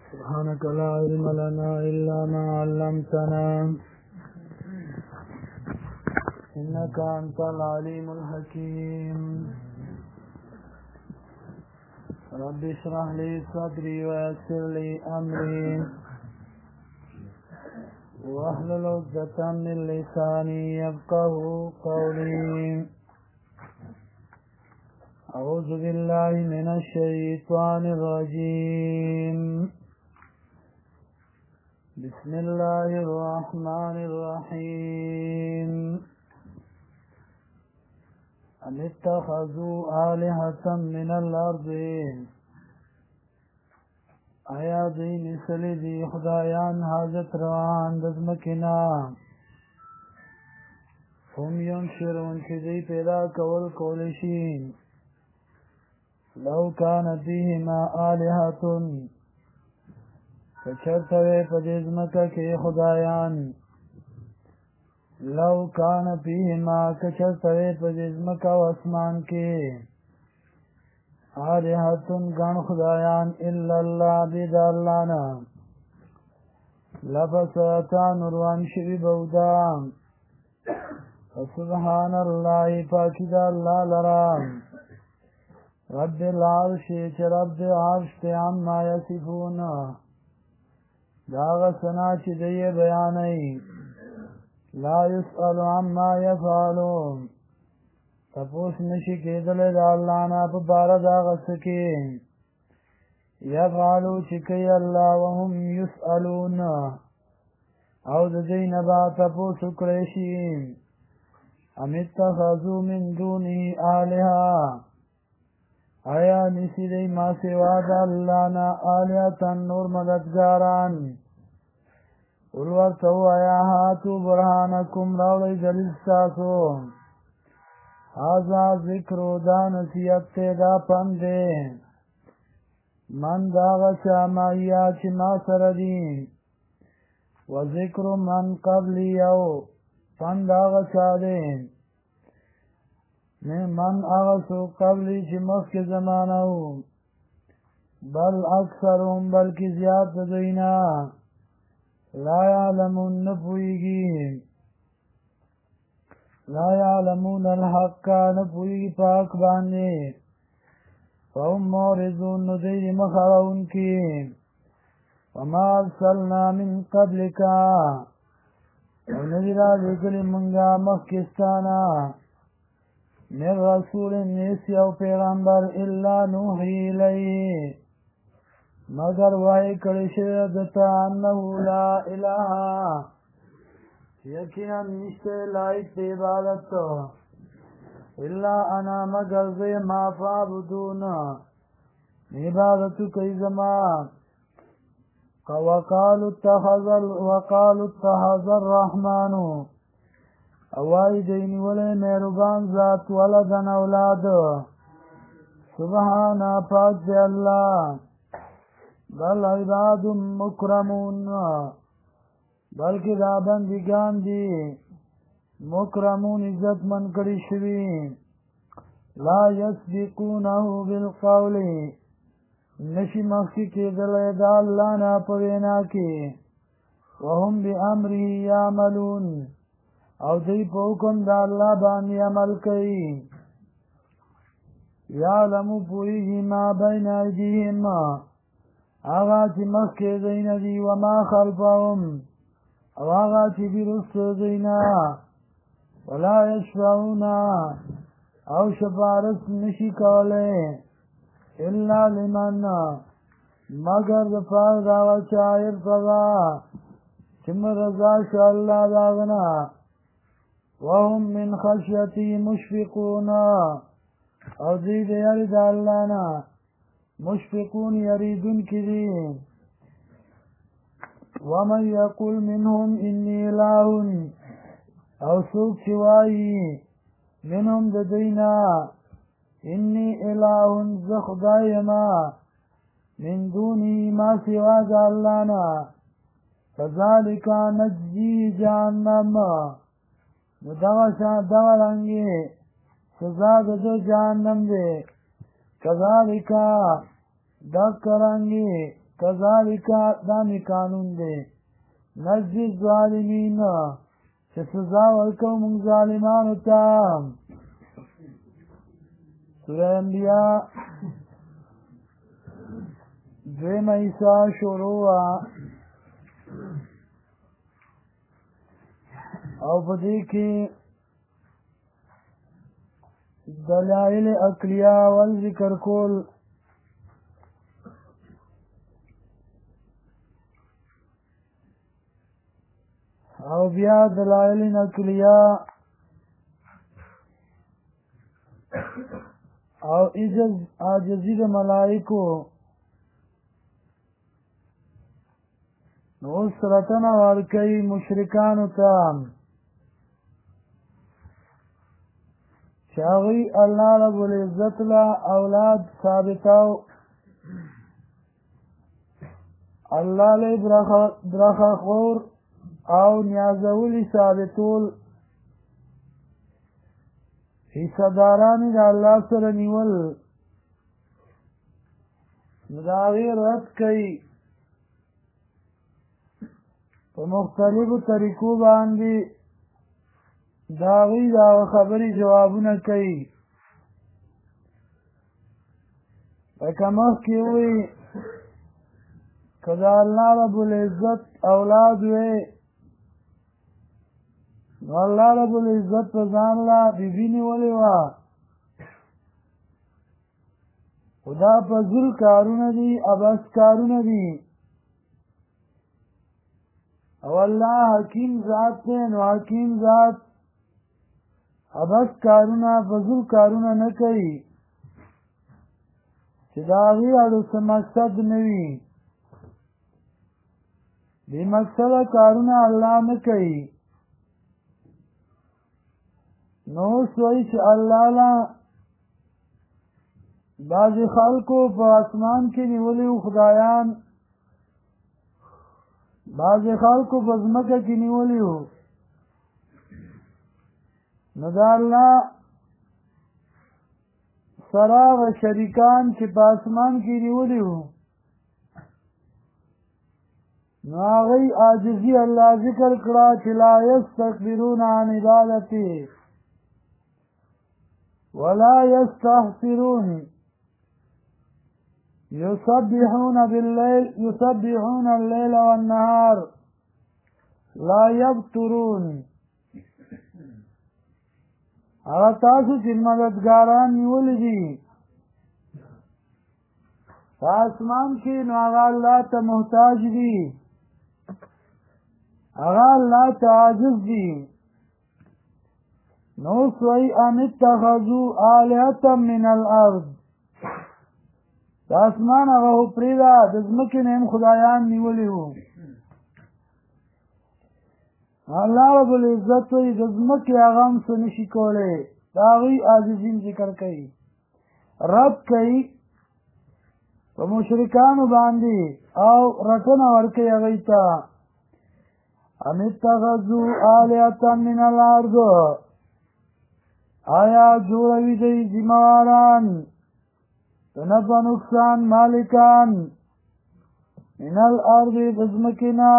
سبحانك لا علم لنا إلا ما علمتنا إنك أنت العليم الحكيم. رب اشرح لي صدري ويسر لي أمري واحلل عقدة من لساني يفقه قولي. أعوذ بالله من الشيطان الرجيم. بسم الله الرحمن الرحيم. أم اتخذوا آلهة من الأرض آیا دوی نسلی دی خدایان حاجت روان دزمکنا هم ینشرون چی دی پیدا کول کولشین لو کان دیهما آلهتن کچرتوی پدیزمکا کی خدایان لو کان دیهما کچرتوی پدیزمکا و اسمان کی آلهتن گن خدایان الا اللہ بید اللہ نا لفسرتا نروان شوی بودام فسبحان اللہ پاکی دا اللہ لرام رب العرش چه رب عرش تی عما یصفون داغ سنا چه دی بیانی لا یسأل عما یفعلون تپوس نشی کېدل د الله نه په باره د هغه څه کې یفعلو چې کوي الله وهم یسألون او د دوی نه به تپوس وکړی شي ام اتخذوا من دونه آلهه آیا نیسي دی ما سوا د الله نه آلهتن نور مددګاران قل ورته ووایه هاتو برهانکم راوړئ دلیل ستاسو هذا ذکر دا نصیحت تے دا پندے من دا غچا مایا چی ما سردین و ذکر من قبلی او پند آغا چا دین من آغسو قبلی چی مخک زمانو بل اکثرهم بلکی زیاد دوینا لا یعلمون نپویگی لا يعلمون الحق نپوی پاک باندے فهم مورزون ندیر مخرون کی وما ارسلنا من قبلکا وندرا ذکر منگا مخکستانا من رسول نیسی او پیغمبر الا نوحی الیه مگر وائی کڑشر دتا انہو لا الہ یقینا نشتے لائق دی عبادت الا انا مگر زی ما فعبدون عبادت کئی زمان وقالوا اتخذ الرحمن اوائی دینی ولی میربان ذات ولدن اولاد سبحانا پاک دی اللہ بل عباد مکرمون بلکہ دا بندگان دی مکرمون عزت من کری شوی لا یسبقونه بالقول نشی مخی کی دلی دا اللہ نا پوینا کی وهم بی امره یعملون او دی پوکم دا اللہ بانی عمل کئی یعلمو پویگی ما بین ایدیهم آغا چی مخی دین دی وما خلفهم او آغا چی بیرست دینا ولا یشفعونا او شفارس نشی کولے الا لمن مگر دفار داوہ چاہر فضا چم رضا شاء اللہ داغنا وهم من خشیتی مشفقون او دید یرد اللہنا مشفقون یریدن کی دین ومن یقول منهم انی الہ او سوک چوائی منهم ددینا انی الہ زخدائما من دونی ما سوا جعلنا فذالک نجزی جہنم دورنگی سزا دو جہنم دے کذالک دکرنگی کذالک دامی قانون دے نجزی الظالمین چې سزا ورکوو موږ ظالمانو ته. سوره انبیاء دویمه حصه شروع وه او په دې کې دلایل عقلیه ول ذکر کول او بیا دلایل نقلیه او عاجزي د ملائکو. نو اوس رټنه ورکوي مشرکانو ته چې هغوی الله رب العزت له اولاد ثابتاو، الله له برخه خور او نیازولی ثابتول، حصه دارانی د الله سره نیول. نو د هغې رد کوي په مختلفو طریقو باندې د هغوی د هغه خبرې جوابونه کوي. لکه مخکې ووایي که د الله رب العزت اولاد وی نو الله رب العزت په ځان له بیبي نیولې وه، خو دا فضول کارونه دي، عبث کارونه دي. او الله حکیم ذات دی، نو حکیم ذات عبث کارونه فضول کارونه نه کوي چې د هغې اړو څه مقصد نه وي. بې مقصده کارونه الله نه کوي. نو اوس وایي چې الله له بعضې خلکو په اسمان کې نیولي وو خدایان، بعضې خلکو په ځمکه کې نیولي وو. نو د الله سره هغه شریکان چې په اسمان کې نیولي وو نو هغوی عاجزي الله ذکر کړه چې لا یستکبرون عن عبادته ولا يستحسرون يسبحون الليل والنهار لا يبترون. هغه تاسو چې مددګاران نیولي دي په اسمان کې نو هغه الله ته محتاج دي، هغه الله ته عاجز دي. نو سوی ام اتخذوا آلهة من الارض، د اسمان هغه پرېږده د ځمکې نه هم خدایان نیولي وو. الله رب العزت وایي د ځمکې هغه هم څه نشي کولی. د هغوی عاجزین ذکر کوي، رد کوي په مشرکانو باندې او رټنه ورکوي هغوی ته. ام اتخذوا آلهة من الارض، آیا جوړوي دوی ذمهواران د نفع نقصان مالکان من الارض د ځمکې نه،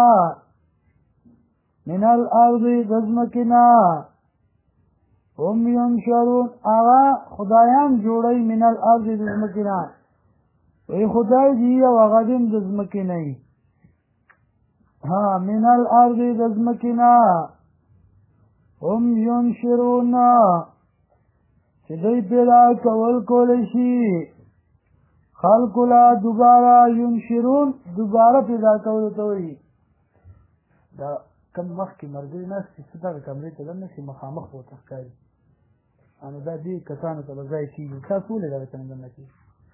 من الارض د ځمکې نه، هم ینشرون هغه خدایان جوړوي من الارض د ځمکې نه، وی خدای دی او هغه دې د ځمکې نه وي. ها من الارض د ځمکې نه، هم ینشرون چې دوی پیدا کول کولی شي خلقو لا دوباره، ینشرون دوباره پیدا کولو ته وایي. دا کم مخکې ملګري ناست چې څه دغه کمرې ته دننه شي مخامخ به ورته ښکاري، نو دا دې کسانو ته به ځای کېږي. تاسو ولې دغه ته نه دننه کېږي؟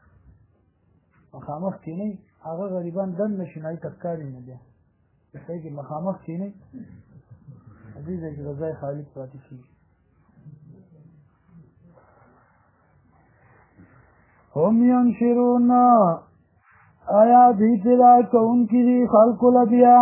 مخامخ کېنئ، هغه غریبان دننه شي نو هغې ته ښکاري نه بیا ځای کې مخامخ کېنئ، دې ځای کې به ځای خالي پاتې کېږي. هم ینشرون آیا دوی پیدا کوونکي دي خلقو له بیا.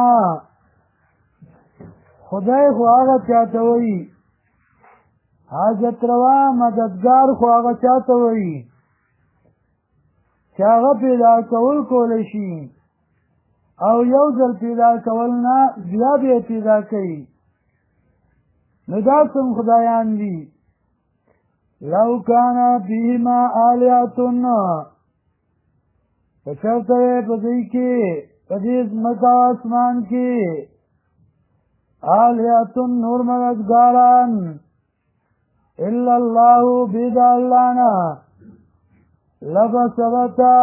خدای خو هغه چاته وایي، حاجت روا مددګار خو هغه چاته وایي چې هغه پیدا کول کولی شي او یو ځل پیدا کول نه بیا بیا پیدا کوي نو دا څوم خدایان دي لو کان فیهما آلیة که چرته په دې کې په دې ځمکه او اسمان کې آلیة نور مددګاران الا الله بيد الله نه لبسبتا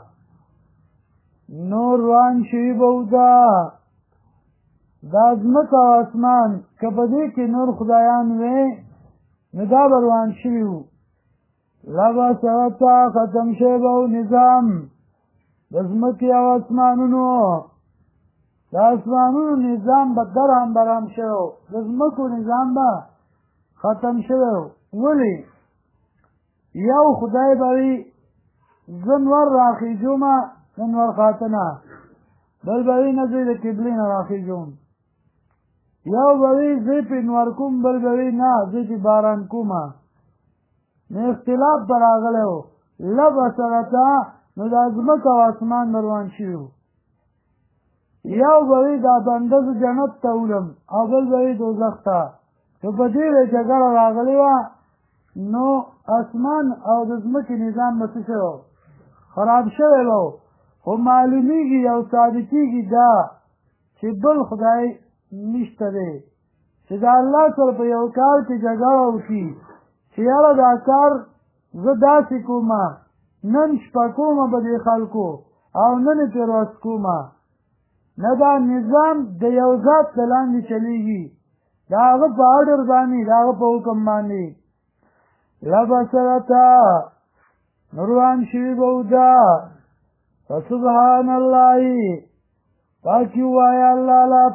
نور روان شي بودا دا ځمکه او اسمان که په دې کې نور خدایان وې نو دا به روان شوي وو لبسبتا ختم شوی به نظام د ځمکې او اسمانونو د اسمانونو نظام به درهم برهم شوی د ځمکو نظام به ختم شوی ولې یو خدای به وي زنور راخیجومه زنور خاتنه بل به وي نه زه د قبلې نه راخیجوم یو به وي زه پې نور کوم بل به وي نه زه پې باران کومه نو اختلاف به راغلی و لبسرته نو دا ځمکه او اسمان به روان شوي وو یو به وي دا بنده زه جنت ته وړم او بل به وي دوزخ ته که په دې وی جګړه راغلې وه نو اسمان او د ځمکې نظام به څه شوی خراب شوی به خو معلومیږي او ثابتېږي دا چې بل خدای نشته دی چې د الله سره په یو کار کې جګړه وکړي چې یاره دا کار زه داسې کومه نن شپه کومه به دې خلکو او نن یې پرې ورځ کومه نه دا نظام د یو ذات د لاندې چلیږي د هغه په آډر باندې د هغه په حکم باندې لبسرته روان شوي به ودا فسبحان الله پاکي ووایه الله له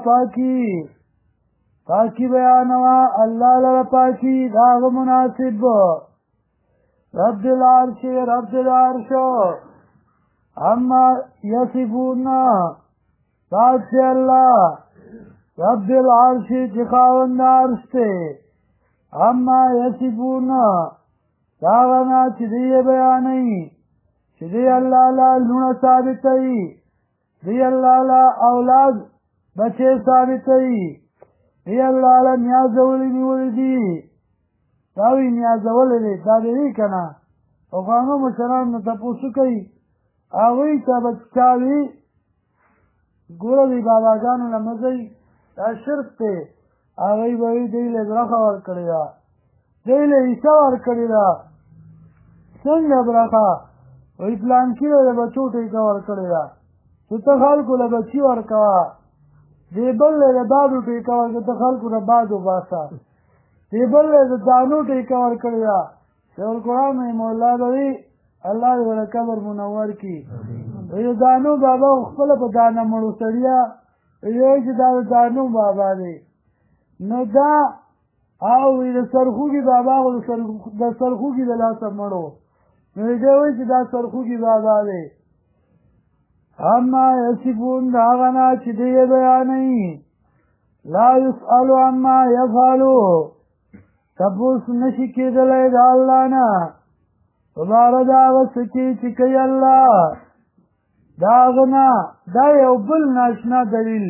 پاکي بیانوه الله لره پاکي د هغه مناسب رب العرش اما یصفون پاک دی الله رب العرش چې خاوند عرش دی اما یصفون دا هغه نه چې دوی یې بیانوي چې دوی الله له لوڼه ثابتوي دوی الله له اولاد بچې ثابتوي دوی الله له نیازولي نیولي دي دا وایي نیازولی دی دا دې وي که نه پخوانو مشرانو نه تپوس کوي هغوی ته به چا وي ګوره دوی باباګانو له مه ځئ دا شرک دی هغوی به وي دوی له برخه ورکړې ده دوی له حصه ورکړې ده څنګه برخه وایي پلانکي له د بچو ټیکه ورکړې ده چې ته خلکو له بچي ورکوه دې بل له د بادو ټیکه ورکړه ته خلکو له باد وباسه دې بل له د دانو ټیکه ورکړې ده شیخ القرآن رحمه الله به وي الله دې ورته قبر منور کړي وایي د دانو بابا خپله په دانه مړو سړیه وایي چې دا د دانو بابا دی نو دا او وایي د سرخوږي بابا خو د سرخوږي د لاسه مړو نو دی وایي چې دا سرخوږي بابا دی اما یصفون د هغه نه چې دوی یې بیانوي لا یسألو عما یفعلو تپوس نشي کېدلی د الله نه په باره د هغه څه کې چې کوي الله د هغه نه دا یو بل ناشنا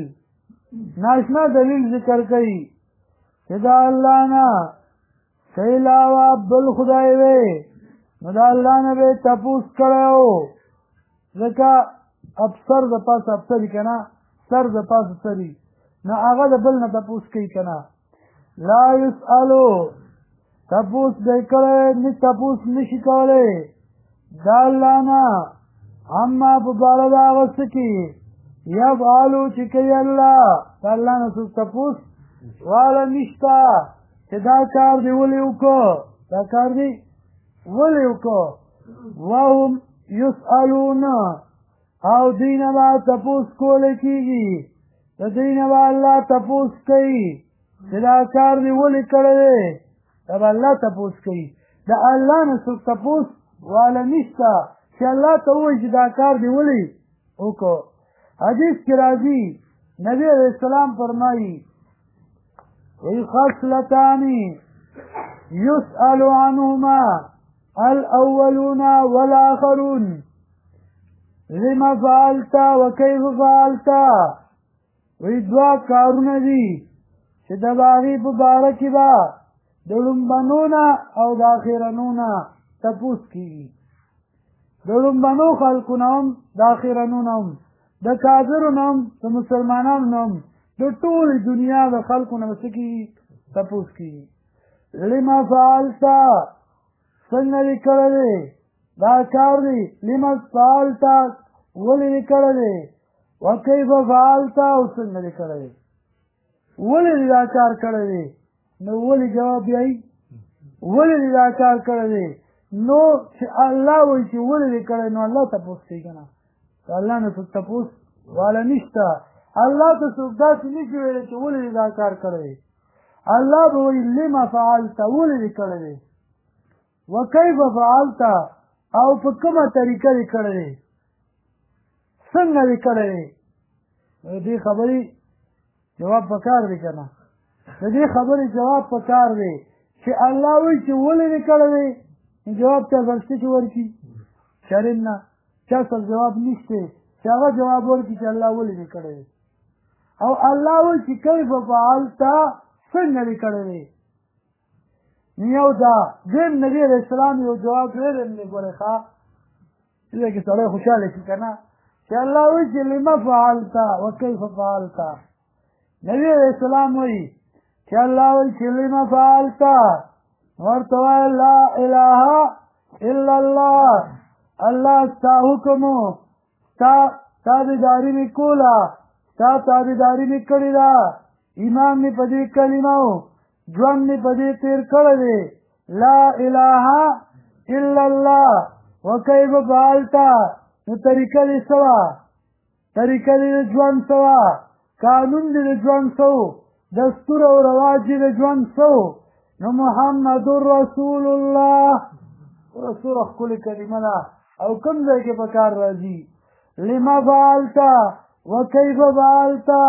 دلیل ذکر کوي چې د الله نه څه علاوه بل خدای وی نو د الله نه به یې تپوس کړی و ځکه افسر د پاسه افسري که نه سر د پاسه سري نو هغه د بل نه تپوس کوي که نه لا یسألو تپوس به یې کړی نه تپوس نشي کولی د الله نه اما په باره د هغه څه کې یفعلو چې کوي الله د الله نه څوک تپوس واله نشته چې دا کار دې ولې وکړو دا کار دې ولې وکړو وهم یسألون او دوی نه به تپوس کولی کېږي د دوی نه به الله تپوس کوي چې دا کار دې ولې کړی دی دا به الله تپوس کوي د الله نه څوک تپوس واله نشته چې الله ته ووایي چې دا کار دې ولې وکړو حدیث کې راځي نبی علیه السلام فرمایي وی خصلتان یسأل عنهما الاولون والآخرون لما فعلتا وکیف فعلتا وی دوا کارونه دي چې د هغې په باره کې به د لومبنو نه او د آخرنو نه تپوس کېږي د لومبنو خلکو نه هم د آخرنو نه هم د کافرو نه هم د مسلمانانو نه هم د ټولې دنیا د خلکو نه به څه کېږي تپوس کېږي لما فعلتا څنګه دې کړی دی دا کار دی لما فعلتا ولې دې کړی دی وکیف فعلتا او څنګه دې کړی دی ولې دې دا کار کړی دی نو ولې جواب یایي ولې دې دا کار کړی دی نو چې الله وایي چې ولې دې کړی نو الله تپوس کوي که نه الله نه څوک تپوس والا نشته الله ته څوک داسې نشي ویلی چې ولې دې دا کار کړی دی الله به وایي لما فعلته ولې دې کړی دی وکیف فعلته او په کومه طریقه دې کړی دی څنګه دې کړی دی دې خبرې جواب پکار دی که نه د دې خبرې جواب پکار دی چې الله وایي چې ولې دې کړی دی جواب چا سره چې ورکړي شرم نه چا سره جواب نشته چې هغه جواب ورکړي چې الله ولې دې کړی دی او الله وایي چې کیف فعلته څنګه دې کړی دی یو دا دیم نبی علیہ السلام یو جواب ویلی دی ګورې ښه دې کې سړی خوشحاله شي که نه چې الله وایي چې لما فعلته وکیف فعلته نبی علیہ السلام وایي چې الله وایي چې لما فعلته ورته وایه لا اله الا الله الله ستا حکم ستا تابعداري مې کوله ستا تابعداري مې کړې ده ایمان مې په دې کلمه ژوند مې په دې تېر کړی دی لا اله الا الله وکیف فعلته نو طریقه دې څه وه طریقه دې د ژوند څه وه قانون دې د ژوند څه و دستور او رواج دې د ژوند څه و نو محمد رسول الله رسول ښکلې کلمه ده او کوم ځای کې په کار راځي لما فعلته وکیف فعلته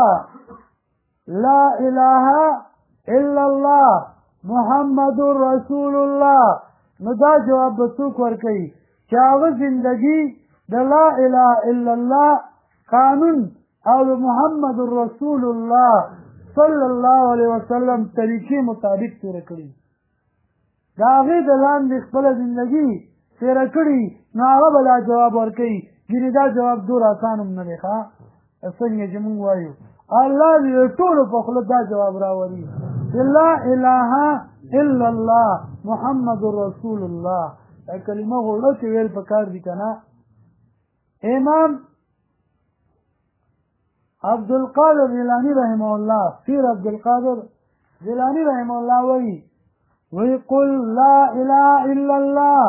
لا اله الا الله محمد رسول الله نو دا جواب به څوک ورکوي چې هغه زندګي د لا اله الا الله قانون او د محمد رسول الله صلی الله علیه وسلم طریقې مطابق تېره کړي د هغې د لاندې خپله زندګي تېره کړي نو هغه به دا جواب ورکوي ګینې دا جواب دور اسان هم نه دی ښه څنګه چې مونږ وایو الله دې د ټولو په خوله دا جواب راولي لا اله الا الله محمد رسول الله دا کلمه غوړه کې ویل پکار دي که نه امام عبدالقادر جیلانی رحمه الله پیر عبدالقادر جیلانی رحمه الله وی قل لا اله الا الله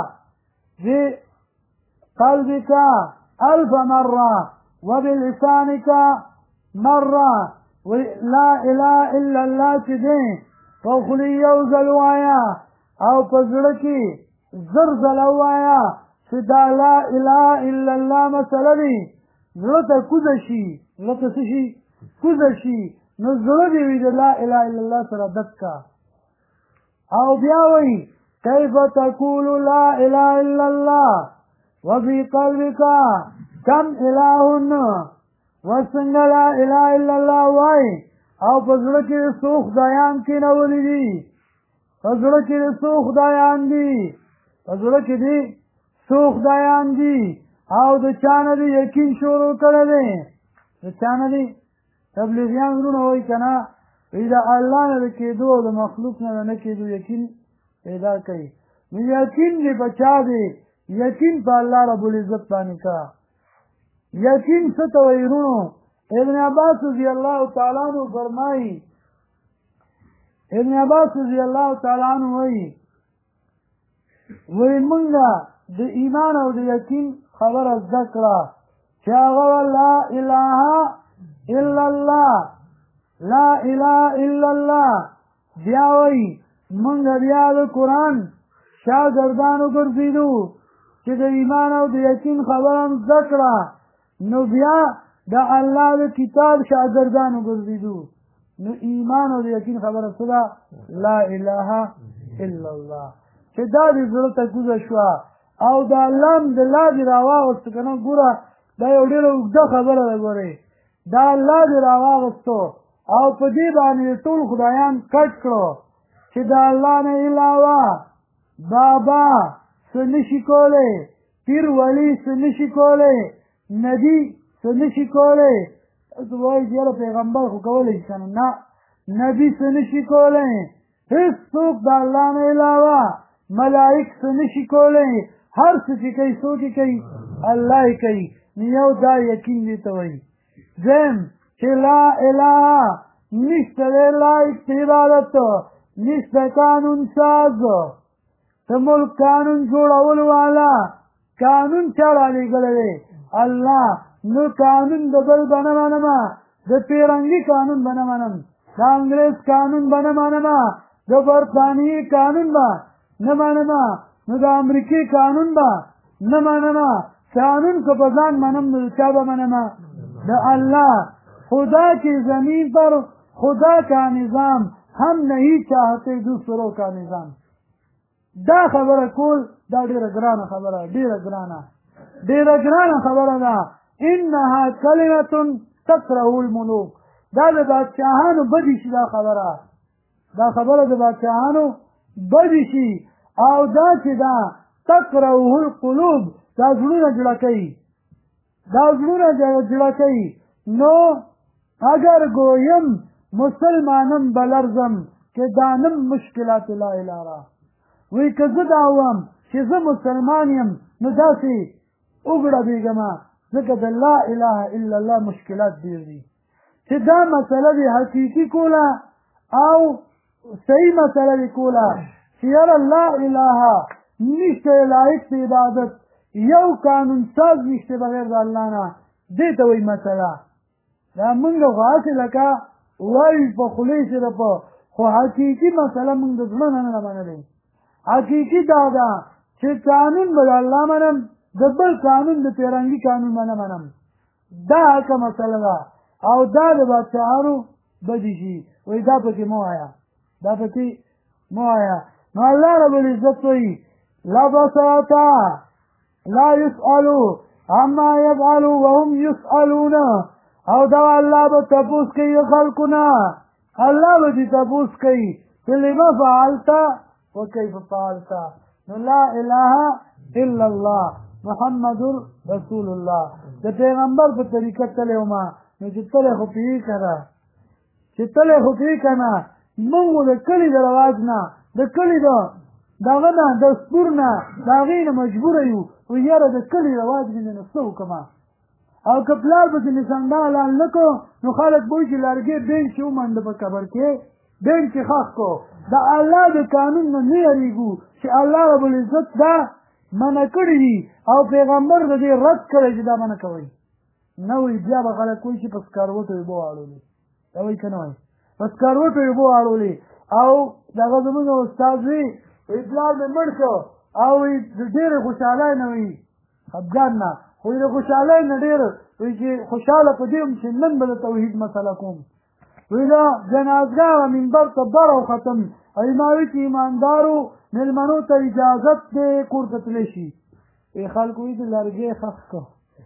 بقلبك 1000 مرة وبلسانك مرة لا اله الا الله چې دی په خولې یو ځل ووایه او په زړه کې 1000 ځله ووایه چې دا لا اله الا الله مسله دی زړه ته کوزه شي زړه ته څه شي کوزه شي نو زړه دې وي د لا اله الا الله سره دب کا او بیا وایي کیف تقول لا اله الا الله وفي قلبك كم اله وڅنګه لا اله الا الله وایي او په زړه کې څو خدایان کېنولي دي په زړه کې څو خدایان دي په زړه کې دي څو خدایان دي او د چا نه دې یقین شروع کړی دی د چا نه دې تبلیغیان زړونه وایي که نه وایي د الله نه د کېدو او د مخلوق نه د نه کېدو یقین پیدا کوي نو یقین دې په چا دی یقین په الله رب العزت باندې کا یقین څه ته وایي وروڼو ابن عباس رضی الله تعالی عنہ فرمایي ابن عباس رضی الله تعالی عنہ وایي مونږه د ایمان او د یقین خبره زده کړه چې هغه لا اله الا الله لا اله الا الله بیا وایي مونږ بیا د قرآن شاګردان وګرځېدو چې د ایمان او د یقین خبره هم زده کړه نو بیا د الله د کتاب شاګردان وګرځېدو نو ایمان او د یقین خبره څه ده لا اله الا الله چې دا دې زړه ته کوزه شوه او د الله هم د لا دې راواغوسته که نه ګوره دا یو ډېره اوږده خبره ده ګورئ دا الله دې راواغستو او په دې باندې ټول خدایان کټ کړو چې د الله نه علاوه بابا څه نشي کولی پیر ولی څه نشي کولی نبي څه نشي کولی وایي چې یاره پیغمبر خو کولی شي که نه نبي څه نشي کولی هېڅوک د الله نه علاوه ملائک څه نشي کولی هر څه چې کوي څوک یې کوي الله یې کوي نو یو دا یقین دې ته وایي دویم چې لا اله نشته دی لایق د عبادت نشته قانون ساز د ملک قانون جوړولو والا قانون چا رالیږلی دی الله نو قانون د بل به نه منمه د پیرنګي قانون به نه منم د انګریز قانون به نه منمه د برطانیې قانون به نه منمه نو د امریکې قانون به نه منمه قانون که په ځان منم نو چا به منمه د الله خدا کی زمین پر خدا کا نظام هم نہیں چاہتے دوسروں کا نظام دا خبره کول دا ډیره ګرانه خبره ډیره ګرانه خبره ده انها کلمه تکره الملوک دا د بادشاهانو بدی شي دا خبره د بادشاهانو بدی شي او دا چې دا تکره القلوب دا زړونه جړه کوي نو اگر گویم مسلمانم بلرزم که دانم مشکلات لا اله را وی که زه دا وایم چې زه مسلمان یم نو داسې وګړه بیګمه ځکه د لا اله الا الله مشکلات ډېر دي چې دا مسله دې حقیقي کوله او صحیح مسله دې کوله چې یاره لا اله نشته لایق د عبادت یو قانون ساز نشته بغیر د الله نه دې ته وایي مسله دا مونږ خو هسې لکه وایي په خولې سره په خو حقیقي مسله مونږ د زړه نه نه منلې حقیقي دا ده چې قانون به د الله منم د بل قانون د پیرنګي قانون به نه منم دا حقه مسله ده او دا د بادشاهانو بدي شي وایي دا پکې مه وایه نو الله رب العزت وایي لبساتا لا يسألوا عما يفعلوا وهم يسألون او دا الله به تپوس کوي خلقونه الله به دې تپوس کوي چې لما فعلت وكيف فعلت نو لا اله الا الله محمد رسول الله د پیغمبر په طریقه تللی وما نو چې تللی خو پوهېږي که نه مونږ د کلي د رواج نه د کلي دغه نه د سپور نه د هغې نه مجبوره یو وایي یاره د کلي رواج مې نه نو څه وکړمه او که پلار پسې مې سنډا حلال نه کړو نو خلک به وایي چې لرګې بینچ یې ومنډه په قبر کې بینچ یې ښخ کړو د الله د قانون نه نه یېرېږو چې الله رب العزت دا منع کړي دي او پیغمبر د دې رد کړی چې دا منع کوئ نه وایي بیا به خلک وایي چې په سکروټو یې اوبه واړولې دا وایي که نه وایي په سکروټو یې اوبه واړولې او دغه زموږ استاد وي وایي پلار مې مړ شو او وایي د ډېرې خوشحالۍ نه وایي خفګان نه خو د خوشحالۍ نه ډېر وایي چې خوشحاله په دې وم چې نن به د توحید مسله کوم وایي دا جنازګاه منبر ته بر او ختم ما وایي چې ایماندارو مېلمنو ته اجازت دی کور ته تللی شي خلکو وایي چې لرګی ښخ کړه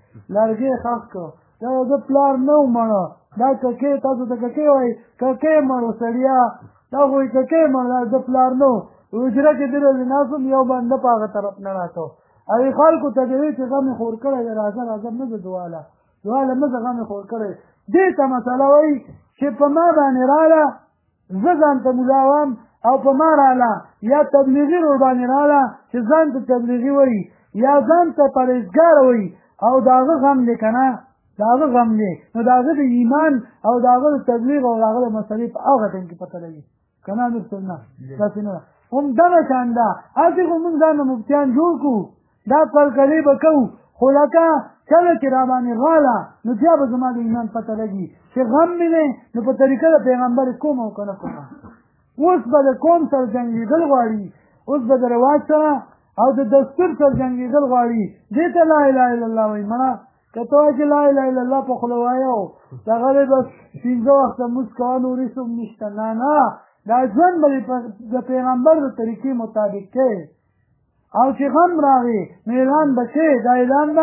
دا د پلار نه و مړه دا ککې تاسو ته ککې وایي ککې مړ و سړیا دا خو وایي ککې مړ د پلار نه و حجره کې دلې ناست وم یو بنده په هغه طرف نه راته او خلکو ته دې وایي چې غم یې خور کړی دی راځه مه ځه دواله مه ځه غم یې خور کړی دې ته مسله وایي چې په ما باندې راله زه ځان ته ملا وم او په ما راله یا تبلیغي رور باندې راله چې ځان ته تبلیغي وایي یا ځان ته پرهیزګاره وایي او د هغه غم دی که نه د هغه غم دی نو د هغه د ایمان او د هغه د تبلیغ او د هغه د مسلې په هغه ټایم کې پته لګي که نه نور نه داسې نه هم دغه شان ده هسې خو مونږ ځان نه مفتیان جوړ کړو دا پرکلې به کوو خو لکه کله چې را باندې راله نو بیا به زما د ایمان پته لګي چې غم مې دی نو په طریقه د پیغمبر کوم او که نه کوم اوس به د قوم سره جنګېدل غواړي اوس به د رواج سره او د دستور سره جنګېدل غواړي دې ته لا اله الا الله وایي مړه که ته وایې چې لا اله الا الله په خوله وایه دغه دی بس 15 وخته لمونځ کوه نور هېڅ هم نشته نه دا ژوند به د پیغمبر د طریقې مطابق کوې او چې غم راغی نو اعلان به کوې دا اعلان به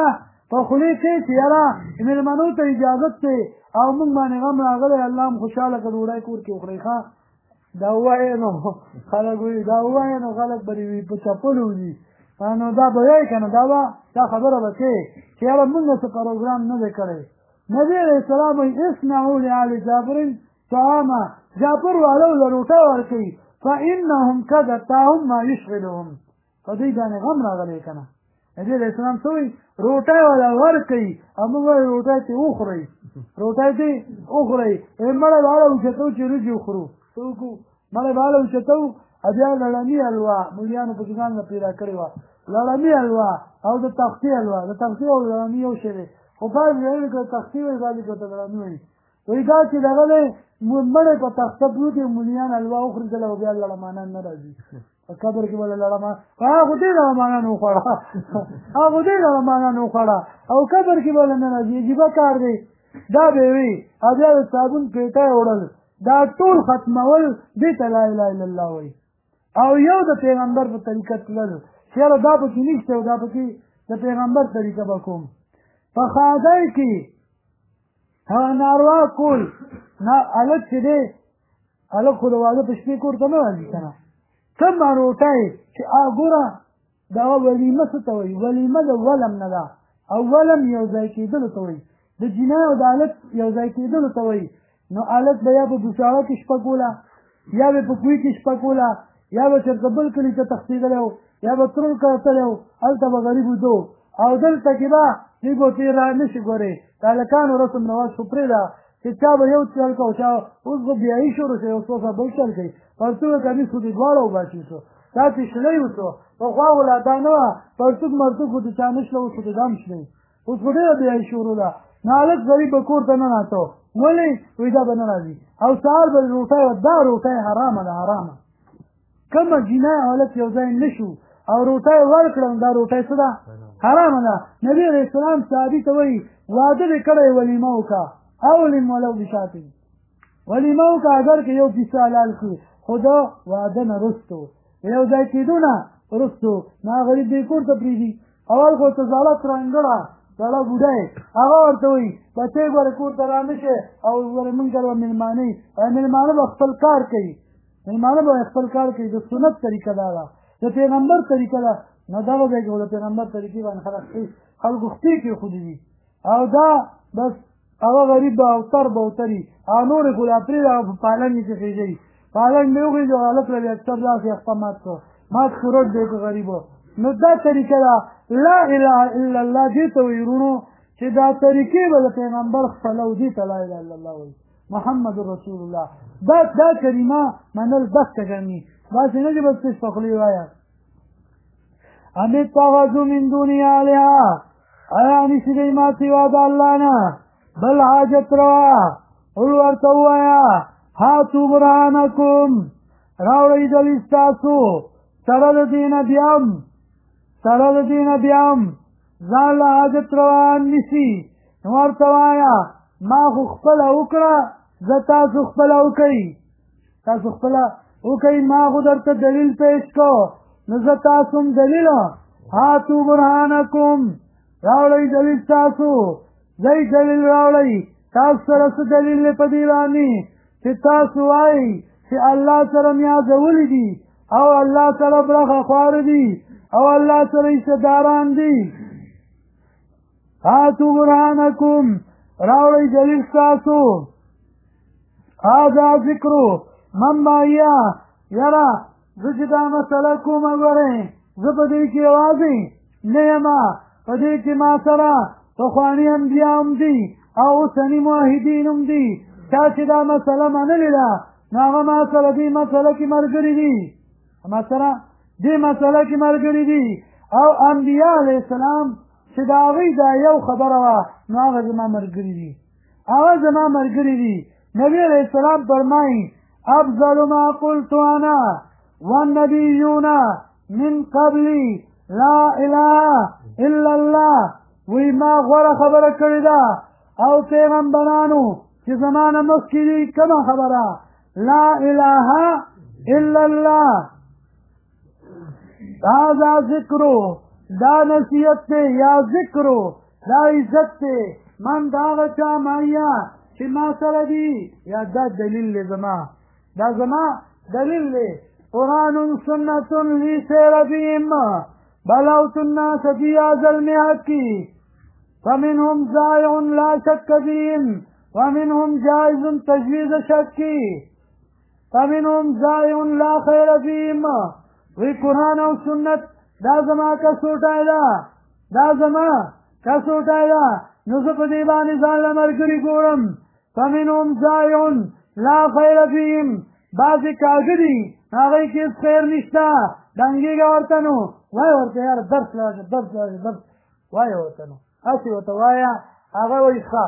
په خولې کې چې یاره مېلمنو ته اجازت دی او موږ باندې غم راغلی الله هم خوشحاله که ډوډۍ کور کې وخورئ ښه دا ووایې نو خلک وایي دا ووایې نو خلک به وي په چپلو وځي نو دا به وایي که نه دا خبره به کوې چې یاره موږ څه پروګرام نه دی کړی نبي علیه السلام وایي اصنعوا لآل جعفر طعاما جعفر والو له روټه ورکوي فإنهم قد أتاهم ما يشغلهم په دوی باندې غم راغلی که نه نبي علیه السلام څه وایي روټۍ والا ورکوي او موږ وایو روټۍ ترې وخورئ روټۍ ترې وخورئ مړی به هله اوچتو چې وریجې وخورو څه وکړو مړی به هله اوچتو بیا لړمي حلوا ملیانو پکې ځان نه پیدا کړې وه لړمي حلوا او د تختې حلوا د تختې او لړمي یو شی دی خو بعض وایي که تختې وایي بعض ورته لړمي وایي وایي دا چې دغه دی مړی په تخته پروت وي ملیان حلوا وخورېدله او بیا لړمانان نه راځي په قبر کې به له لړمان هغه دې لړمانان وخوړه هغه دې لړمانان وخوړه او قبر کې به نه راځي عجیبه کار دی دا به وي او بیا د صابون پیټه یې وړل دا ټول ختمول دې ته لا اله الا الله وایي او یو د پیغمبر په طریقه تلل چې یاره دا پکې نشته او دا پکې د پیغمبر طریقه به کوم په خادی کې هغه ناروا کول هلک چې دی هلک خو د واده په شپې کور ته نه راځي که نه کومه روټۍ چې ګوره دغه ولیمه څه ته وایي ولیمه د ولم نه ده او ولم یو ځای کېدلو ته وایي د جنۍ او د هلک یو ځای کېدلو ته وایي نو هلک به یا په بوساړه کې شپه کوله یا به په کوی کې شپه کوله یا به چېرته بل کلي ته تښتېدلی و یا به ترور کتلی و هلته به غریب وځو او دلته کې به دوی به ورته را نه شي ګورې د هلکانو رسم رواج خو پرېږده چې چا به یو چل کو چا اوس به بیایي شروع شي یو څو سره بل چل کوي پرتوګ کمیس خو دې دواړه وباسي شو دا چې شلی وسو پخوا ولا دا نه وه پرتوګ مرتوګ خو د چا نه شله اوس خو د دا هم شلی اوس خو ډېره بیایي شروع ده نو هلک غریب به کور ته نه ناته ولې وایي دا به نه راځي او سهار به روټۍ وه دا روټۍ حرامه ده حرامه کومه جنۍ هلک یو ځای نه شو او روټۍ ورکړه دا روټۍ څه ده حرامه ده نبي علیه السلام صحابي ته وایي واده دې کړی ولیمه وکړه اولم ولو بشاتین ولیمه وکړه اگر که یو پیسه حلال کړي خو د واده نه وروستو یو ځای کېدو نه وروستو نو غریب دې کور ته پرېږدي اول خو ته زاړه ترنګړه زاړه بوډۍ هغه ورته وایي بچی ګوره کور ته را نه شي او ګوره مونږ سره به مېلمانه وي مېلمانه به خپل کار کوي مېلمانه به خپل کار کوي د سنت طریقه دا ده د پیغمبر طریقه ده نو دغه ځای کې د پیغمبر طریقې باندې خلکو خپې کېښودي دي او دا بس هغه غریب به اوتر به اوتري او نورې خو لا پرېږده هغه په پالنګ کې خېږوي پالنګ مې وخېږي او هلک له بیا اکثر داسې اخته مات کړ مات خو رد دی که غریب نو دا طریقه ده لا اله الا الله دې ته وایي وروڼو چې دا طریقې به د پیغمبر خپله او دې ته لا اله الا الله وایي محمد رسول الله دا کلمه منل بسته ګڼي داسې نه چې بس تش په خولې وایه ام اتخذوا من دونه آلهة آیا نیسي دی ما سوا د الله نه بل حاجت روا قل ورته ووایه هاتو برهانکم راوړئ دلیل ستاسو سره د دې نه بیا هم ځان له حاجت روا نیسي نو ورته وایه ما خو خپله وکړه زه تاسو خپله وکئ ما خو درته دلیل پیش کو نو زه تاسو هم دلیل هاتو برهانکم راوړئ دلیل ستاسو ځئ دلیل راوړئ تاسو سره څه دلیل دی په دې باندې چې تاسو وایئ چې الله سره میازولی دي او الله سره برخه خواره دي او الله سره حصهداران دي هاتو برهانکم راوړئ دلیل ستاسو هذا ذکرو من بایا یاره زه چې دا مسله کومه ګورئ زه په دې کې یوازې نه یمه په دې کې ما سره پخواني انبیا هم دي او اوسني موحدین هم دي چا چې دا مسله منلې ده نو هغه ما سره دې مسله کې ملګري دي او انبیا علیه السلام چې د هغوی دا یو خبره وه نو هغه زما ملګري دي نبي علیه السلام فرمایي افضل ما قلت انا والنبیون من قبلی لا اله الا الله وی ما غوره خبره کړې ده او پیغمبرانو چې زمانه مخکې دي کومه خبره لا اله الا الله هذا ذکرو دا نصیحت دی یا ذکرو دا عزت دی من د هغه چا مایا چې ما سره دي یا دا دلیل دی زما دا زما دلیل دی قرآن سنة لی سیر بهم بلوت الناس فی هذا المحک فمنهم زائع لا شک بهم ومنهم جائز تجویز شک فمنهم زائع لا خیر بهم وی قرآن او سنت دا زما کسوټای ده دا زما کسوټای ده نو زه په دې باندې ځان له ملګري ګورم فمنهم زائع لا خیر فیهم بعضې کاږه دي هغوی کې هېڅ خیر نشته ډنګېږه ورته نو وایه ورته یاره درس لاړه درس وایه ورته نو هسې ورته وایه هغه وایي ښه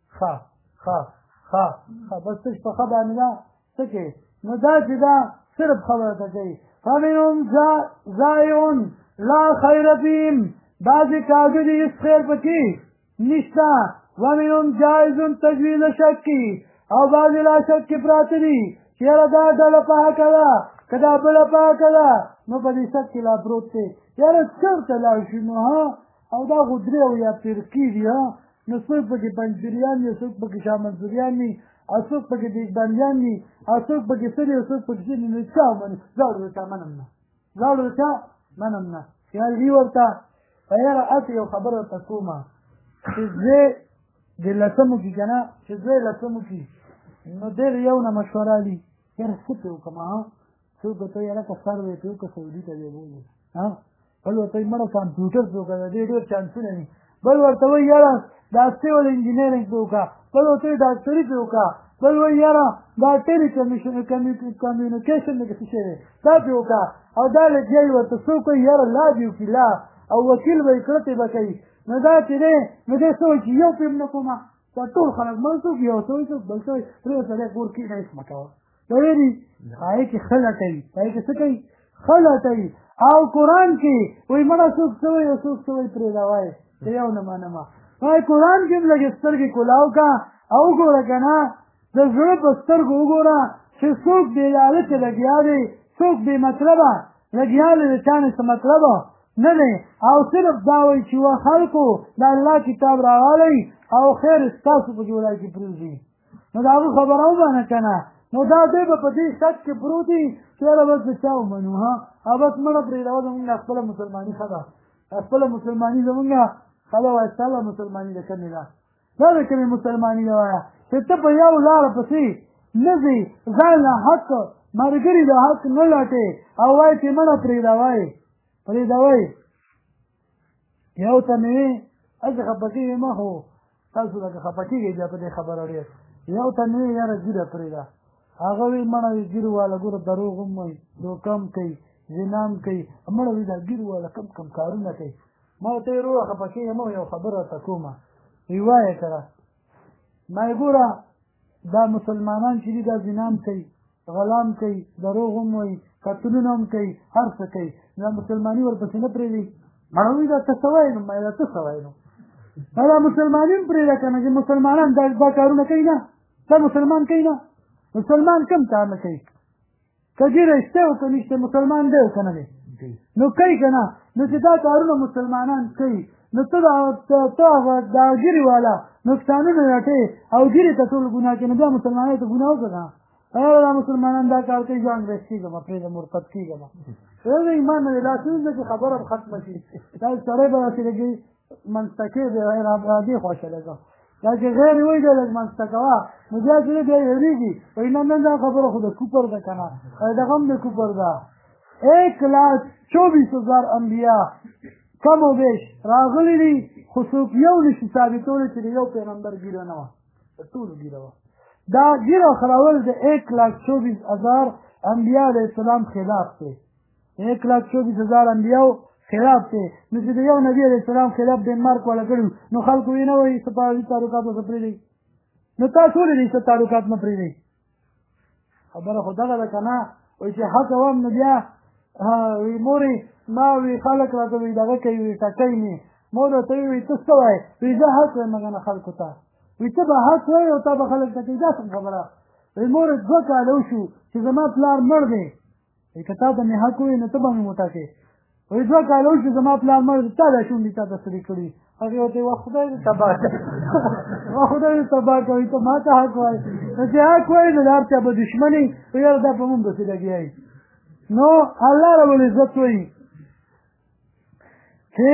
بس تش په ښه باندې ده څه کوې نو دا چې دا صرف خبره ته کوي فمنهم زائع لا خیر فیهم بعضې کاږه دي هېڅ خیر پکې نشته ومنهم جائز تجویز شک او بعضې لا شک کې پراته دي چې یاره دا ډله پاکه ده که دا بله پاکه ده نو په دې شک کې لا پروت دی یاره چېرته لاړ شو نو او دا خو درې او یا فرقې دي نو څوک پکې پنجپیریان دي څوک پکې شاه منصوریان دي او څوک پکې دیګبندیان دي او څوک پکې څه دي او څوک پکې څه دي نو چا ومني ځاړو ورته منم نه خیال وي ورته یاره هسې یو خبره ورته کومه چې زه د لسمو کې که نه چې زه لسمو کې نو ډېر یو نه مشوره دي یاره څه پې وکړم څوک ورته وایي یاره که سر وی پې وکړه سعودي ته دی بولي بل ورته وایي مړه کمپیوټر پې وکړه د دې ډېر چانسونه دي بل ورته وایي یاره دا سیول انجینرینګ پې وکړه بل ورته وایي ډاکټري پې وکړه بل وایي یاره دا ټیلی کمیونیکیشن دې څه شی دی دا پې وکړه او دا لګیا وي ورته څوک وایي یاره لا دې وکړي لا او وکیل به یې کړتې به کوي نو دا چې دی نو دی څه وایي چې یو پې هم نه کومه دا ټول خلک مړ څوک یو څه وایي څوک بل څه وایي پرې سړی کور کښېنه هېڅ مه کوه ویلي هغې کې ښه لټوي هغې کې څه کوي ښه لټوي او قرآن کې وایي مړه څوک څه وایي او څوک څه وایي پرېږده وایي چې یو نه منمه وایي قرآن کې هم لږې سترګې کولاو که او وګوره که نه د زړه په سترګو وګوره چې څوک بې لالچه لګیا دی څوک بې مطلبه لګیا دی د چا نه څه مطلبه نه دی او صرف دا وایي چې و خلکو د الله کتاب راغلی او خیر ستاسو په جوړای کې پرېږدي نو د هغه خبره ومنه که نه نو دا دی به په دې شک کې پروت وي چې یاره بس د چا ومنو او بس مړه پرېږدوه زمونږ خپله مسلماني ښه ده خپله مسلماني زمونږ ښه ده وایه ستا مسلماني د کومې ده دا د کومې مسلماني ده وایه چې ته په یو لاره پسې نه ځې ځان له حق ملګري د حق نه لټې او وایې چې مړه پرېږدوئ یو ته مې وې هسې خفه کېږې مه خو تاسو لکه خفه کېږئ بیا په دې خبره ډېر یو ته مې وې یاره ږیره پرېږده هغه وی مړه وي ګیر والا ګوره دروغ هم وایي دوکه هم کوي زنا هم کوي مړه وي دا ګیر والا کم کارونه کوي ما ورته ویې وروره خفه کېږه مه یو خبره ورته کومه وی وایه که ما یې ګوره دا مسلمانان چې دي دا زنا هم کوي غلا هم کوي دروغ هم وایي قتلونه هم کوي هر څه کوي دا مسلماني ورپسې نه پرېږدي مړه وي دا ته څه وایې نو ما دا څه څه وایې نو دا مسلماني هم پرېږده که نه چې مسلمانان دا کارونه کوي نه دا مسلمان کوي نه مسلمان کم کار نه کوي که ګیره شته او که نشته مسلمان دی او که نه دی نو کوي که نه نو چې دا کارونه مسلمانان کوي نو ته هغه دا ګیرې والا نقصانونه لټې او ګیرې ته ټول ګناه کوي نو بیا مسلمانۍ ته ګناه وکړه دا مسلمانان دا کار کوي ځان ویښ کېږم پرېږده مرتد کېږم د ایمان نه دی دا څه ده چې خبره به ختمه شي دا سړی به داسې لږې منځته دی دې خوښه لږه دا چې غیر وایي دی لږ منځته کوه نو بیا چې بیا هېرېږي وایي نه دا خبره خو د کوپر ده که نه دغه هم د کوپر ده 1,24,000 انبیا کم و بیش راغلي دي خو څوک یو نشي ثابتولی چې د یو پیغمبر ګیره نه وه د ټولو ګیره وه دا ګیره خرول د 1,24,000 انبیا علیه السلام خلاف دی 1,24,000 انبیاو خلاف دی نو چې د یو نبي علیه السلام خلاف ډنمارک والا کړي نو خلکو یې نه وایي سفارتي تعلقات ورته پرېږدئ نو تاسو ولې دې څه تعلقات نه پرېږدئ خبره خو دغه ده که نه وایي چې حق وم نو بیا وی مورې ما وی خلک راته وی دغه کوي وی ټکوي مې مور ورته وی ته څه وایې وی زه حق وایم هغه نه خلکو ته وی ته به حق وایې او تا به خلک ټکوي دا څه خبره وی مورې 2 کاله وشو چې زما پلار مړ دی که تا ته مې حق وایي نو ته به مې وټاکې وایي 2 کاله وشي زما پلار مړ دی تا دا شونډې تا ته ستړي کړي هغې ورته وایي خدای دې تباه کړي خدای دې تباه کوي ته ما ته حق وایي نو چې حق وایي نو د هر چا به دشمني یاره دا په مونږ پسې لګیا یي نو الله رب العزت وایي چې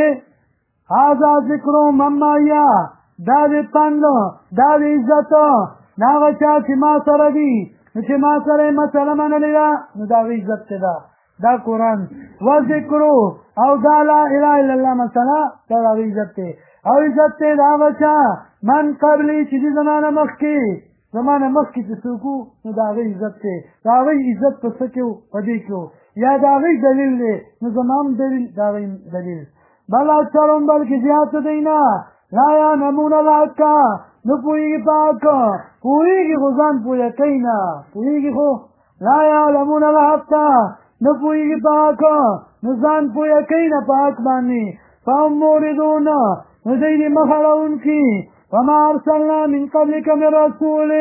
هذا ذکر من معي دا دې پند دا دې عزت د هغه چا چې ما سره دي نو چې ما سره یې مسله منلې ده نو د هغه عزت څه ده دا قرآن و ذکرو او دا لا اله الا الله مسله دا د هغه عزت دی او عزت دی د هغه چا من قبلي چې د زمانه مخکې چې څوک وو نو د هغه عزت دی د هغه عزت په څه کې وو په دې کې وو یا د هغه دلیل دی نو زما هم دلیل د هغه دلیل بل اکثرهم بلکې زیات دی نه لا یعلمون الحق نو پوهېږي په حق پوهېږي خو ځان پوهه کوي نه پوهېږي خو لا یعلمون الحق نو پوهېږي په حق نو ځان پوهه کوي نه په حق باندې فهم موردون نو دی دې مخ اړوونکي وما ارسلنا من قبلك من رسول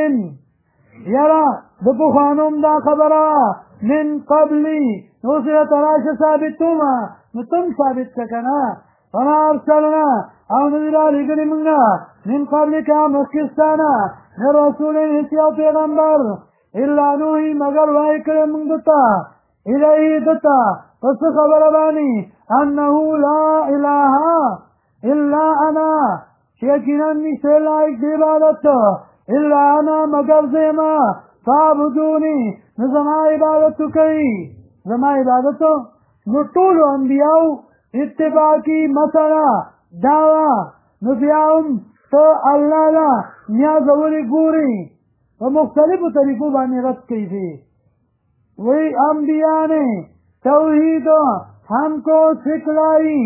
یاره د پخوانو هم دا خبره من قبلي نو سره ته راشه ثابتومه نو تم ثابت که که نه وما ارسلنا او نه دي رالېږلي مونږه من قبلک مخکې نه رسول هېڅ یو پیغمبر الا نوحي مګر وایي کړی مونږ دته الیه دته په څه خبره باندې انه لا اله الا انا چې یقینا نشته لایق د عبادت الا انا مګر زه یم فاعبدوني نو زما عبادت وکړئ زما عبادت نو ټولو انبیاو اتباع کی مسله دعوه نو بیا هم ته الله له نیازولې ګوري په مختلفو طریقو باندې رد کوي دي وہی انبیاء نے توحید ہم کو سکھلائی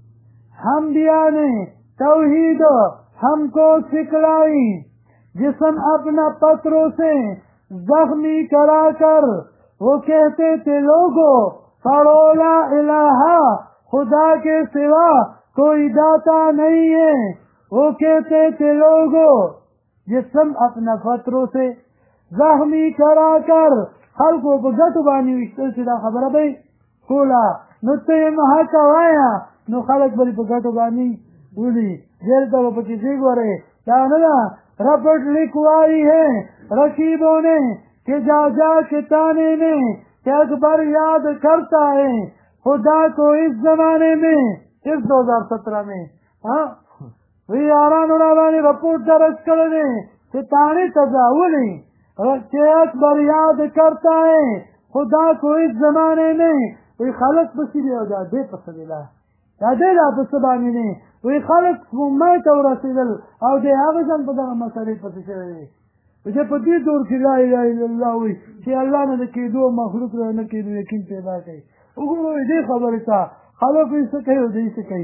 انبیاء نے توحید ہم کو سکھلائی جسم اپنا پتھروں سے زخمی کرا کر وہ کہتے تھے لوگوں پڑھو لا الہ خدا کے سوا کوئی داتا نہیں ہے وہ کہتے تھے لوگوں جسم اپنا پتھروں سے زخمی کرا کر خلقو په ګټو باندې ویشتل چې دا خبره به یې کوله نو ته یې حقه وایه نو خلک به په ګټو باندې وړي جیل ته به پکې ځي ګورې دا نه ده رپٹ لکھوائی ہے رقیبوں نے کہ جا جا کے تانے نے کہ اکبر یاد کرتا ہے خدا کو اس زمانے میں اس 2017 میں وی یارانو را باندې رپورټ درج کړی دی چې تاڼې ته ځه ولې کہ اکبر یاد کرتا ہے خدا کو اس زمانے میں وی خلق پسی دی او دا دې پسې دی دا دې لا پسې باندې نه وی خلق سپوږمۍ ته ورسېدل او دې هغه ځان په دغه مسئلې پسې شوی دی چې په دې دور کې لا اله الا الله وي چې الله نه د کېدو مخلوق را نه کېدو یقین پیدا کوي وګورئ دې خبرې ته خلق یې څه کوي او دې څه کوي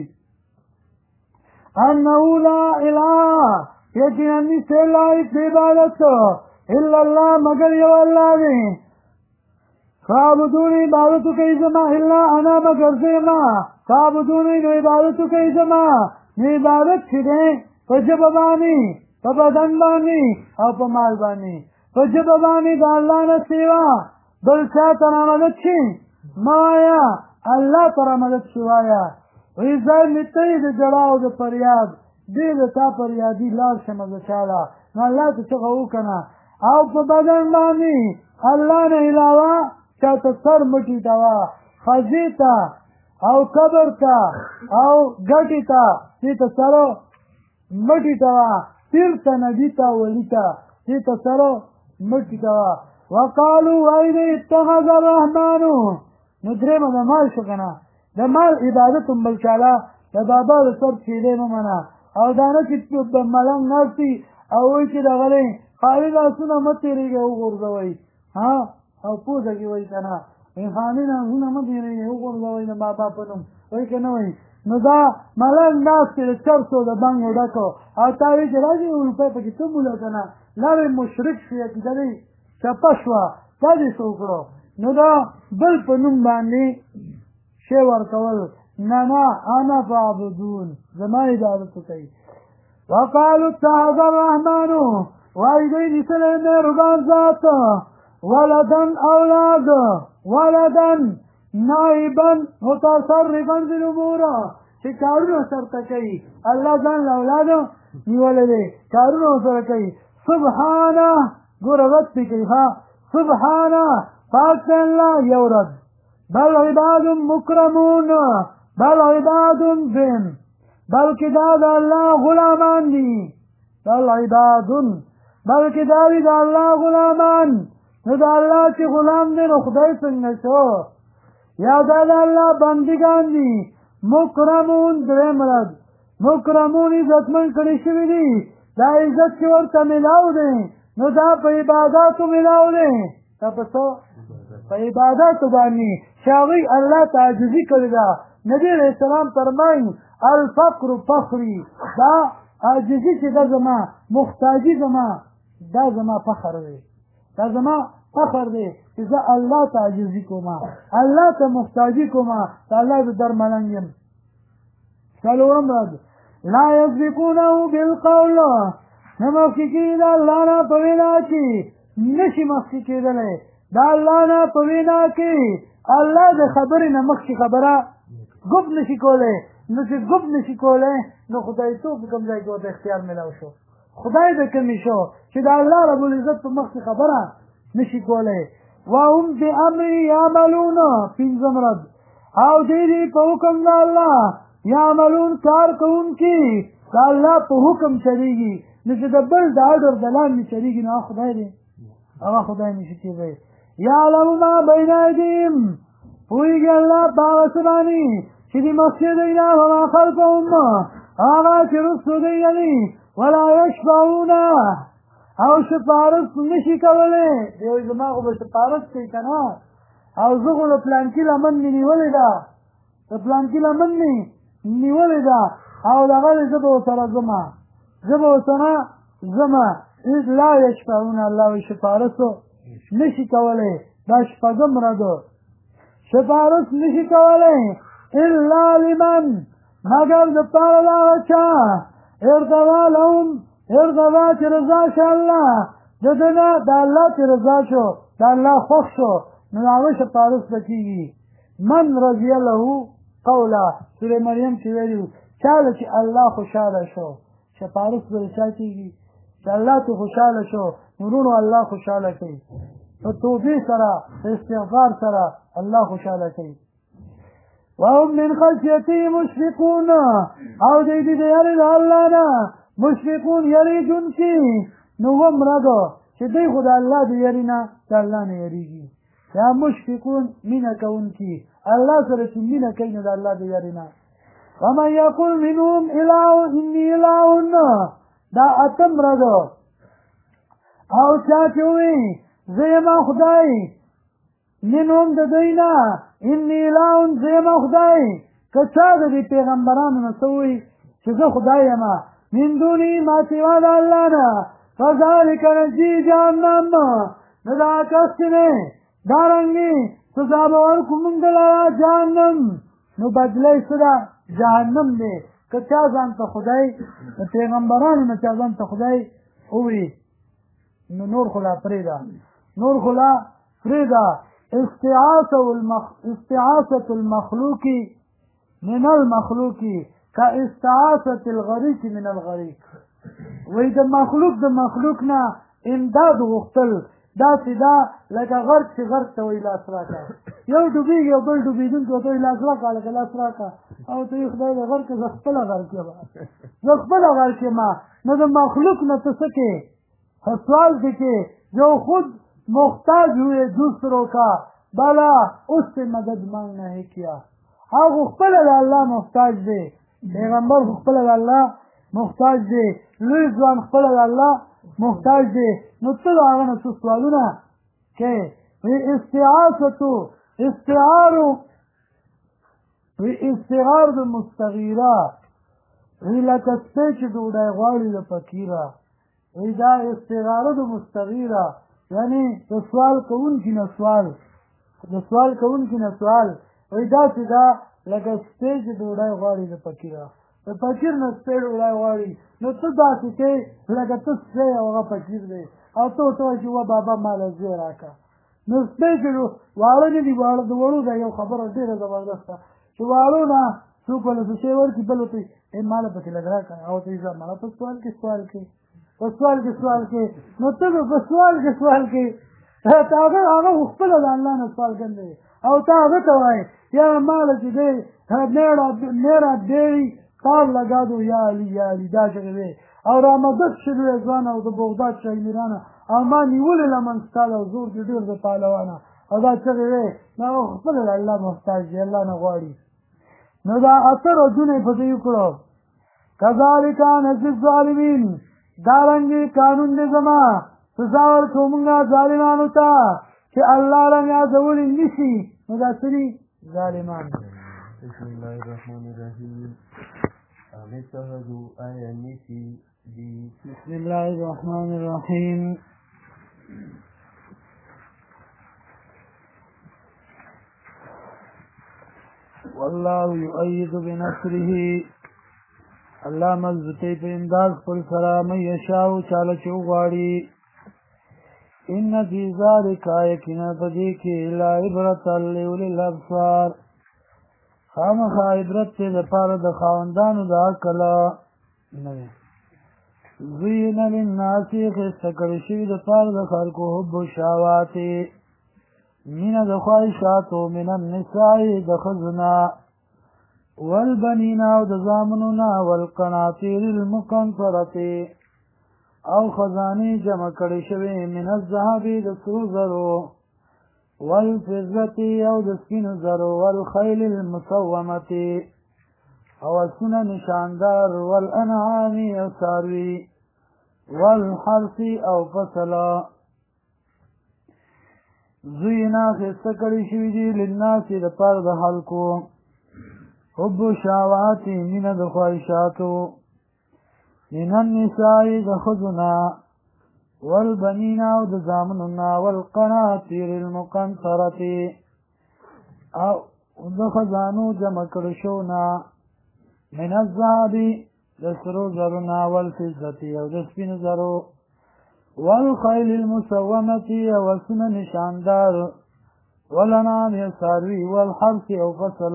انه لا اله یقینا نشته لایق د عبادت الا الله مگر یو الله دی فاعبدوني عبادتو کوي زما الا انا مگر زما فاعبدوني نو عبادتو کوي زما نو عبادت چې دی په ژبه باندې په بدن باندې او په مال باندې په ژبه باندې د الله نه سیوا بل چا ته رامدد شي مه وایه الله ته رامدد شي وایه وایي ځای مې ته یې د ژړا او د فریاد دې د تا فریادي لاړ شمه د چا ده نو الله ته چغه وکنه او په بدن باندې الله نه علاوه چاته سر مټي ته وه خزې ته او قبر ته او ګټې ته دې ته سره مټي ته وه پیر ته نبي ته ولي ته دې ته سره مټي ته وه وقالو وایي دی اتخذ الرحمانو نو درېیمه د مال شو که نه د مال عبادت هم بل چاله د بابا د سر چیلې مه منه او دا نه چې ملنګ ناستي او وایي چې دغه دی خالي لاسونه مه تېرېږئ وغورځوئ او پوزه کې وایي که نه خالي لاسونه مه تېرېږئ وغورځوئ د بابا په نوم وایي که نه وایي نو دا ملنګ ناست دی د چرسو د بنګو ډکو او تا وایي چې راځي یو روپۍ پکې ته بوله که نه لارې مشرک شي عقیده دی چپه شوه دا دې څه وکړو نو دا بل په نوم باندې شی ورکول نه نه انا فاعبدون زما عبادت وکړئ وقالوا اتخذ الرحمن وایي دوی نیسلی مهربان ذات ولدن اولاد ولدن نائبا متصرفا فی الامور چې کارونه سرته کوي الله ځان له اولادو نیولی دی کارونه ورسره کوي سبحانه ګوره رد پې کوي ها سبحانه پاک دی الله یو رد بل عباد مکرمون بل عباد ذم بلکې دا د الله غلامان دي بل عباد بلکې دا وي د الله غلامان نو د الله چې غلام دی نو خدای څنګه شو یا دا د الله بندګان دي مکرمون درېم رد مکرمون عزتمن کړي شوي دي دا عزت چې ورته میلاو دی نو دا په عباداتو میلاو دی دا په څه په عباداتو باندې چې هغوی الله ته عاجزي کړې ده نبي علیه السلام فرمایي الفقر فخري دا عاجزي چې دا زما محتاجي زما دا زما فخر دی دا زما فخر دی چې زه الله ته عاجزي کوم الله ته محتاجي کوم د الله د در ملنګ یم څلورم رد لا یسبقونه بالقول نه مخکې کېږي د الله نه په وینا کې نشي مخکې کېدلی د الله نه په وینا کې الله د خبرې نه مخکې خبره ګپ نشي کولی نو چې ګپ نشي کولی نو خدایتوب په کوم ځای کې ورته اختیار میلاو شو خدای د کمې شو چې د الله رب العزت په مخکې خبره نشي کولی وهم بامر یعملون پنځم رد او دی دي په حکم د الله یعملون کار کوونکي د الله په حکم چلیږي نو چې د بل د اډر د لاندې چلیږي نو هغه خدای دی هغه خدای نشي کېدی یعلم ما بین ایدیهم پوهېږي الله په هغه څه باندې چې د مخکې دی نه وما خلفهم هغه چې رستو دی یعنې ولا یشفعون او شفارس نشي کولی دی وایي زما خو به شفارس کوي که نه او زه خو د پلانکي لمن مې نیولې ده د پلانکي لمن مې نیولې ده او دغه دی زه به ورسره ځمه لا یشفعون الله وایي شفارسو نشي کولی دا شپږم ردو شفارس نشي کولی الا لمن مگر د پاره د هغه چا ارتضا لهم ارتضا چې رضا شو الله د ده نه د الله چې رضا شو د الله خوښ شو نو د هغه شفارس به کېږي من رضي له قوله سورې مریم چې ویلي چاله چې الله خوشحاله شو شفارس به د چا کېږي چې الله ته خوشحاله شو نورونو الله خوشحاله کوي په توبې سره په استغفار سره الله خوشحاله کوي وهم من خشیته مشفقون او دی د یارې د الله نه مشفقون یریږونکي نو هم رګو چې دوی خو د الله د یارې نه د الله نه یریږي یا مشفقون مینه کوونکي الله سره چې مینه کوي نو د الله د یارې نه ومن یقل منهم اله انی اله دا اتم رګو او چا چې وایي زه یم خدای منهم د دوی نه انی اله زه یم خدای که چا د دې پیغمبرانو نه څه وایي چې زه خدای یم من دوني ما سوا د الله نه فذلک نجزي جهنم نو دا کس چې دی دارنګې سزا به ورکړو موږ دلته جهنم نو بدله یې څه ده جهنم دی که چا ځان ته خدای د پیغمبرانو نه چا ځان ته خدای ووایي نو نور خو لا پرېږده استعاصة المخلوق من المخلوق كاستعاصة الغريق من الغريق وی د مخلوق نه امداد غوښتل داسې ده لکه غرق چې غرق ته وایي لاس راکړه یو ډوبېږي او بل ډوبېدونکي ورته وایي لاس راکړه لکه لاس راکړه او ته وایي خدای د غرق زه خپله غرق یم نو د مخلوق نه ته څه کې سوال دی کہ جو خود محتاج ہوئے دوسروں کا بلا اس سے مدد مانگنا ہے کیا ہاں خپل اللہ محتاج دے پیغمبر خپل اللہ محتاج دے لوی ځوان خپل اللہ محتاج دے نو ته د هغه نه څه سوالونه کوې استعار د مستغیره وی لکه سپی چې ډوډۍ غواړي د فقیره وی دا استعاره د مستغیره یعنی د سوال کوونکي نه سوال وی داسې ده لکه سپی چې ډوډۍ غواړي د فقیره د فقیر نه سپی ډوډۍ غواړي نو ته داسې کوې لکه ته سپی او هغه فقیر دی او ته ورته وایې چې وه بابا ماله زوی راکړه نو سپی چې واړه نه دي واړه د وړو دا یو خبره ډېره زبردسته چې واړو نه څوک له څه شی ورکړي بل ورته ماله پکې لږ راکړه او ته یې ماله په سوال کې نو ته په سوال کې هغه خپله د الله نه سوال کوي او ته هغه ته وایې یا ماله چې دی میرا بیړی تار لگا دو یا علی دا چې دی او را مدد شوی ځوان او د بغداد شاه امیرانه او ما نیولې لمن ستا او زور دې ډېر د پهلوانه او دا چې دی نو خپله د الله محتاج دی الله نه غواړي نو دا اته رجونه یې په دې وکړو کذالک نجزي الظالمین دارنګې قانون دې زما سزا ورکوو مونږ ظالمانو ته چې الله رنګ یادولی نشي نو دا څه دي ظالمان بسم الله الرحمن الرحیم ام اتخذوا آیة نیسی دی بسم الله الرحمن الرحیم والله يؤيد بنصره الله مضبوطی په امداد خپل سره من یشاء چاله چې وغواړي ان فی ذلک یقینا په دې کې لعبرة لأولی الابصار خامخا عبرت دی دپاره د خاوندانو د عقل زین للناس ښایسته کړی شوي دپاره د خلکو حب الشهوات مینه د خواهشاتو من النساء د ښځو نه والبنین او د زامنو نه والقناطیر المقنطرة او خزانې جمع کړی شوې من الذهب د سرو زرو والفضة او د سپینو زرو والخیل المسومة او اسونه نشاندار والانعام او څاروي والحرث او فصل زینا ښایسته کړي شوي دي للناس دپاره د خلکو حب الشهوات مینه د خواهشاتو من النساء د ښځو نه والبنین او د زامنو نه والقناطیر المقنطرة او د خزانو جمع کړو شو نه من الذهب د سرو زرو نه والفضة او د سپینو زرو والخیل المسومة او اسونه نشاندار والانعام او څاروي والحرث او فصل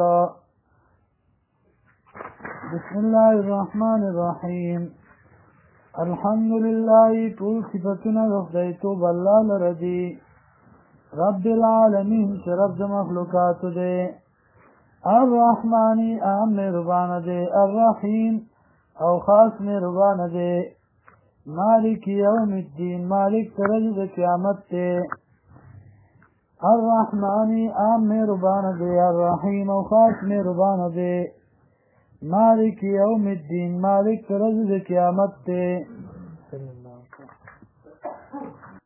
بسم الله الرحمن الرحیم الحمد لله ټول صفتونه د خدای توب الله لره دي رب العالمین چې رب د مخلوقاتو دی الرحمن عام مهربانه دی الرحیم او خاص مهربانه دی مالک یوم الدین مالک ورځ د قیامت دی الرحمن عام مهربانه دی الرحیم او خاص مهربانه دی مالک یوم الدین مالک ورځ د قیامت دی